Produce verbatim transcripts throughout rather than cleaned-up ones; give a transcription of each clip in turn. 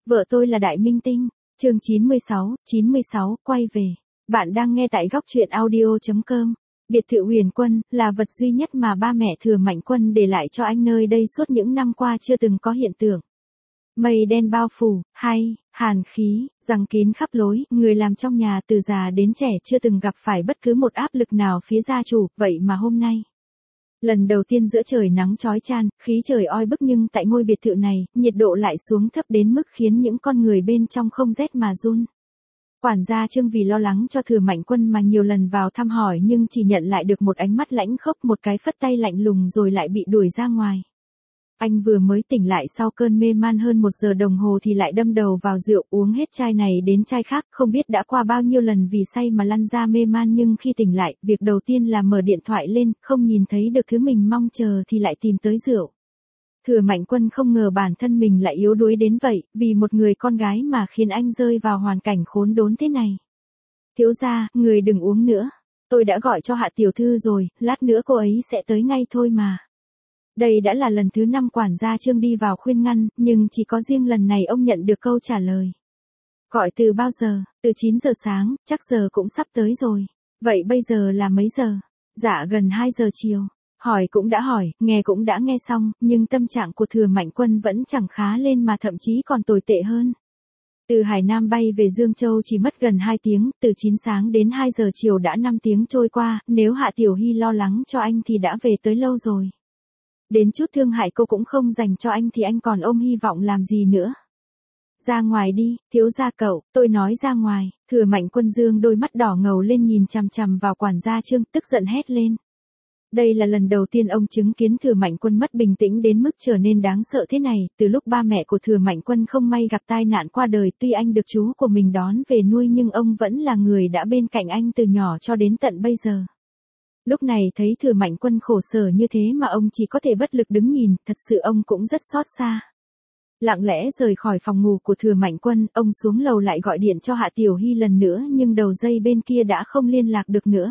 Vợ tôi là đại minh tinh. Chương chín mươi sáu, chín mươi sáu, quay về. Bạn đang nghe tại góc truyện audio chấm com. Biệt thự Huyền Quân là vật duy nhất mà ba mẹ Thừa Mạnh Quân để lại cho anh, nơi đây suốt những năm qua chưa từng có hiện tượng. Mây đen bao phủ, hay, hàn khí, giăng kín khắp lối, người làm trong nhà từ già đến trẻ chưa từng gặp phải bất cứ một áp lực nào phía gia chủ, vậy mà hôm nay. Lần đầu tiên giữa trời nắng chói chang, khí trời oi bức, nhưng tại ngôi biệt thự này, nhiệt độ lại xuống thấp đến mức khiến những con người bên trong không rét mà run. Quản gia Trương vì lo lắng cho Thừa Mạnh Quân mà nhiều lần vào thăm hỏi, nhưng chỉ nhận lại được một ánh mắt lãnh khốc, một cái phất tay lạnh lùng rồi lại bị đuổi ra ngoài. Anh vừa mới tỉnh lại sau cơn mê man hơn một giờ đồng hồ thì lại đâm đầu vào rượu, uống hết chai này đến chai khác, không biết đã qua bao nhiêu lần vì say mà lăn ra mê man, nhưng khi tỉnh lại, việc đầu tiên là mở điện thoại lên, không nhìn thấy được thứ mình mong chờ thì lại tìm tới rượu. Thừa Mạnh Quân không ngờ bản thân mình lại yếu đuối đến vậy, vì một người con gái mà khiến anh rơi vào hoàn cảnh khốn đốn thế này. Thiếu gia, người đừng uống nữa. Tôi đã gọi cho Hạ tiểu thư rồi, lát nữa cô ấy sẽ tới ngay thôi mà. Đây đã là lần thứ năm quản gia Trương đi vào khuyên ngăn, nhưng chỉ có riêng lần này ông nhận được câu trả lời. Gọi từ bao giờ? Từ chín giờ sáng, chắc giờ cũng sắp tới rồi. Vậy bây giờ là mấy giờ? Dạ gần hai giờ chiều. Hỏi cũng đã hỏi, nghe cũng đã nghe xong, nhưng tâm trạng của Thừa Mạnh Quân vẫn chẳng khá lên mà thậm chí còn tồi tệ hơn. Từ Hải Nam bay về Dương Châu chỉ mất gần hai tiếng, từ chín sáng đến hai giờ chiều đã năm tiếng trôi qua, nếu Hạ Tiểu Hy lo lắng cho anh thì đã về tới lâu rồi. Đến chút thương hại cô cũng không dành cho anh thì anh còn ôm hy vọng làm gì nữa. Ra ngoài đi, thiếu gia cậu, tôi nói ra ngoài. Thừa Mạnh Quân dương đôi mắt đỏ ngầu lên nhìn chằm chằm vào quản gia Trương, tức giận hét lên. Đây là lần đầu tiên ông chứng kiến Thừa Mạnh Quân mất bình tĩnh đến mức trở nên đáng sợ thế này, từ lúc ba mẹ của Thừa Mạnh Quân không may gặp tai nạn qua đời, tuy anh được chú của mình đón về nuôi nhưng ông vẫn là người đã bên cạnh anh từ nhỏ cho đến tận bây giờ. Lúc này thấy Thừa Mạnh Quân khổ sở như thế mà ông chỉ có thể bất lực đứng nhìn, thật sự ông cũng rất xót xa. Lặng lẽ rời khỏi phòng ngủ của Thừa Mạnh Quân, ông xuống lầu lại gọi điện cho Hạ Tiểu Hy lần nữa, nhưng đầu dây bên kia đã không liên lạc được nữa.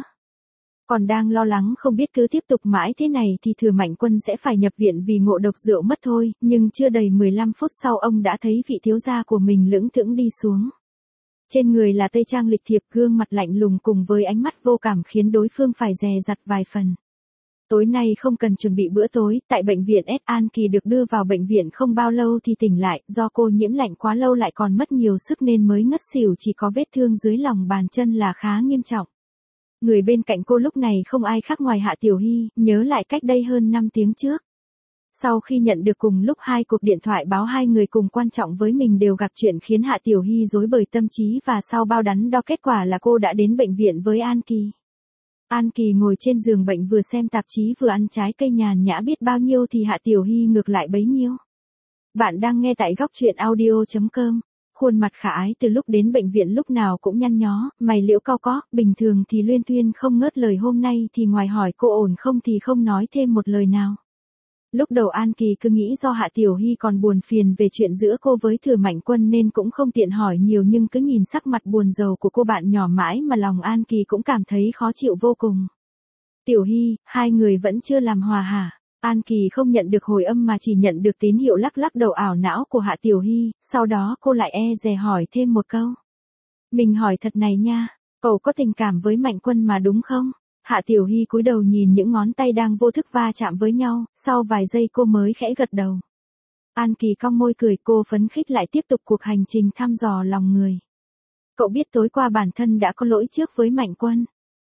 Còn đang lo lắng không biết cứ tiếp tục mãi thế này thì Thừa Mạnh Quân sẽ phải nhập viện vì ngộ độc rượu mất thôi, nhưng chưa đầy mười lăm phút sau ông đã thấy vị thiếu gia của mình lững thững đi xuống. Trên người là tây trang lịch thiệp, gương mặt lạnh lùng cùng với ánh mắt vô cảm khiến đối phương phải dè dặt vài phần. Tối nay không cần chuẩn bị bữa tối, tại bệnh viện S. An Kỳ được đưa vào bệnh viện không bao lâu thì tỉnh lại, do cô nhiễm lạnh quá lâu lại còn mất nhiều sức nên mới ngất xỉu, chỉ có vết thương dưới lòng bàn chân là khá nghiêm trọng. Người bên cạnh cô lúc này không ai khác ngoài Hạ Tiểu Hy, nhớ lại cách đây hơn năm tiếng trước. Sau khi nhận được cùng lúc hai cuộc điện thoại báo hai người cùng quan trọng với mình đều gặp chuyện khiến Hạ Tiểu Hy rối bời tâm trí, và sau bao đắn đo kết quả là cô đã đến bệnh viện với An Kỳ. An Kỳ ngồi trên giường bệnh vừa xem tạp chí vừa ăn trái cây nhàn nhã biết bao nhiêu thì Hạ Tiểu Hy ngược lại bấy nhiêu. Bạn đang nghe tại góc truyện audio chấm com. Khuôn mặt khả ái từ lúc đến bệnh viện lúc nào cũng nhăn nhó, mày liễu cau có, bình thường thì luyên thuyên không ngớt lời, hôm nay thì ngoài hỏi cô ổn không thì không nói thêm một lời nào. Lúc đầu An Kỳ cứ nghĩ do Hạ Tiểu Hy còn buồn phiền về chuyện giữa cô với Thừa Mạnh Quân nên cũng không tiện hỏi nhiều, nhưng cứ nhìn sắc mặt buồn rầu của cô bạn nhỏ mãi mà lòng An Kỳ cũng cảm thấy khó chịu vô cùng. Tiểu Hy, hai người vẫn chưa làm hòa hả? An Kỳ không nhận được hồi âm mà chỉ nhận được tín hiệu lắc lắc đầu ảo não của Hạ Tiểu Hy, sau đó cô lại e dè hỏi thêm một câu. Mình hỏi thật này nha, cậu có tình cảm với Mạnh Quân mà đúng không? Hạ Tiểu Hy cúi đầu nhìn những ngón tay đang vô thức va chạm với nhau, sau vài giây cô mới khẽ gật đầu. An Kỳ cong môi cười, cô phấn khích lại tiếp tục cuộc hành trình thăm dò lòng người. Cậu biết tối qua bản thân đã có lỗi trước với Mạnh Quân.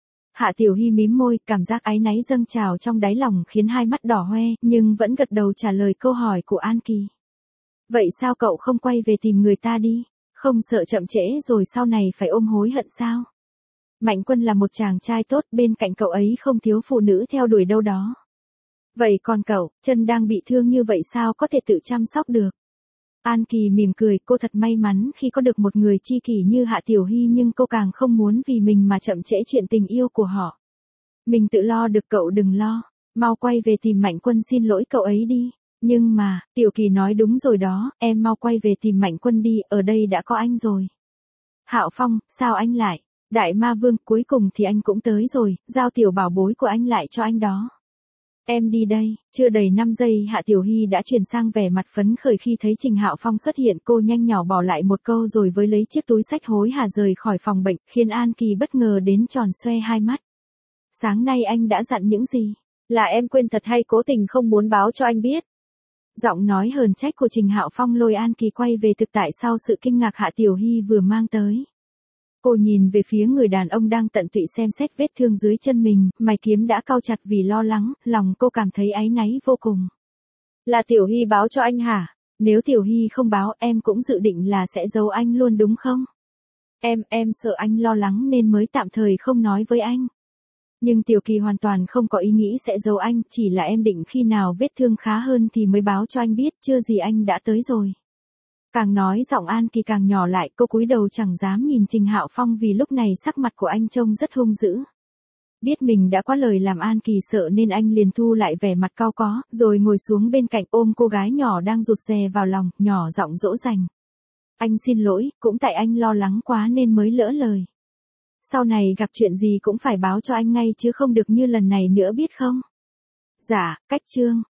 Hạ Tiểu Hy mím môi, cảm giác áy náy dâng trào trong đáy lòng khiến hai mắt đỏ hoe, nhưng vẫn gật đầu trả lời câu hỏi của An Kỳ. Vậy sao cậu không quay về tìm người ta đi? Không sợ chậm trễ rồi sau này phải ôm hối hận sao? Mạnh Quân là một chàng trai tốt, bên cạnh cậu ấy không thiếu phụ nữ theo đuổi đâu đó. Vậy còn cậu, chân đang bị thương như vậy sao có thể tự chăm sóc được? An Kỳ mỉm cười, cô thật may mắn khi có được một người tri kỷ như Hạ Tiểu Hy, nhưng cô càng không muốn vì mình mà chậm trễ chuyện tình yêu của họ. Mình tự lo được, cậu đừng lo, mau quay về tìm Mạnh Quân xin lỗi cậu ấy đi. Nhưng mà, Tiểu Kỳ nói đúng rồi đó, em mau quay về tìm Mạnh Quân đi, ở đây đã có anh rồi. Hạo Phong, sao anh lại? Đại Ma Vương, cuối cùng thì anh cũng tới rồi, giao tiểu bảo bối của anh lại cho anh đó. Em đi đây. Chưa đầy năm giây Hạ Tiểu Hy đã chuyển sang vẻ mặt phấn khởi khi thấy Trình Hạo Phong xuất hiện. Cô nhanh nhỏ bỏ lại một câu rồi với lấy chiếc túi xách hối hả rời khỏi phòng bệnh, khiến An Kỳ bất ngờ đến tròn xoe hai mắt. Sáng nay anh đã dặn những gì? Là em quên thật hay cố tình không muốn báo cho anh biết? Giọng nói hờn trách của Trình Hạo Phong lôi An Kỳ quay về thực tại sau sự kinh ngạc Hạ Tiểu Hy vừa mang tới. Cô nhìn về phía người đàn ông đang tận tụy xem xét vết thương dưới chân mình, mày kiếm đã cau chặt vì lo lắng, lòng cô cảm thấy áy náy vô cùng. Là Tiểu Hy báo cho anh hả? Nếu Tiểu Hy không báo em cũng dự định là sẽ giấu anh luôn đúng không? Em, em sợ anh lo lắng nên mới tạm thời không nói với anh. Nhưng Tiểu Kỳ hoàn toàn không có ý nghĩ sẽ giấu anh, chỉ là em định khi nào vết thương khá hơn thì mới báo cho anh biết, chưa gì anh đã tới rồi. Càng nói giọng An Kỳ càng nhỏ lại, cô cúi đầu chẳng dám nhìn Trình Hạo Phong vì lúc này sắc mặt của anh trông rất hung dữ. Biết mình đã quá lời làm An Kỳ sợ nên anh liền thu lại vẻ mặt cau có, rồi ngồi xuống bên cạnh ôm cô gái nhỏ đang rụt rè vào lòng, nhỏ giọng dỗ dành. Anh xin lỗi, cũng tại anh lo lắng quá nên mới lỡ lời. Sau này gặp chuyện gì cũng phải báo cho anh ngay chứ không được như lần này nữa biết không? Dạ, cách chương.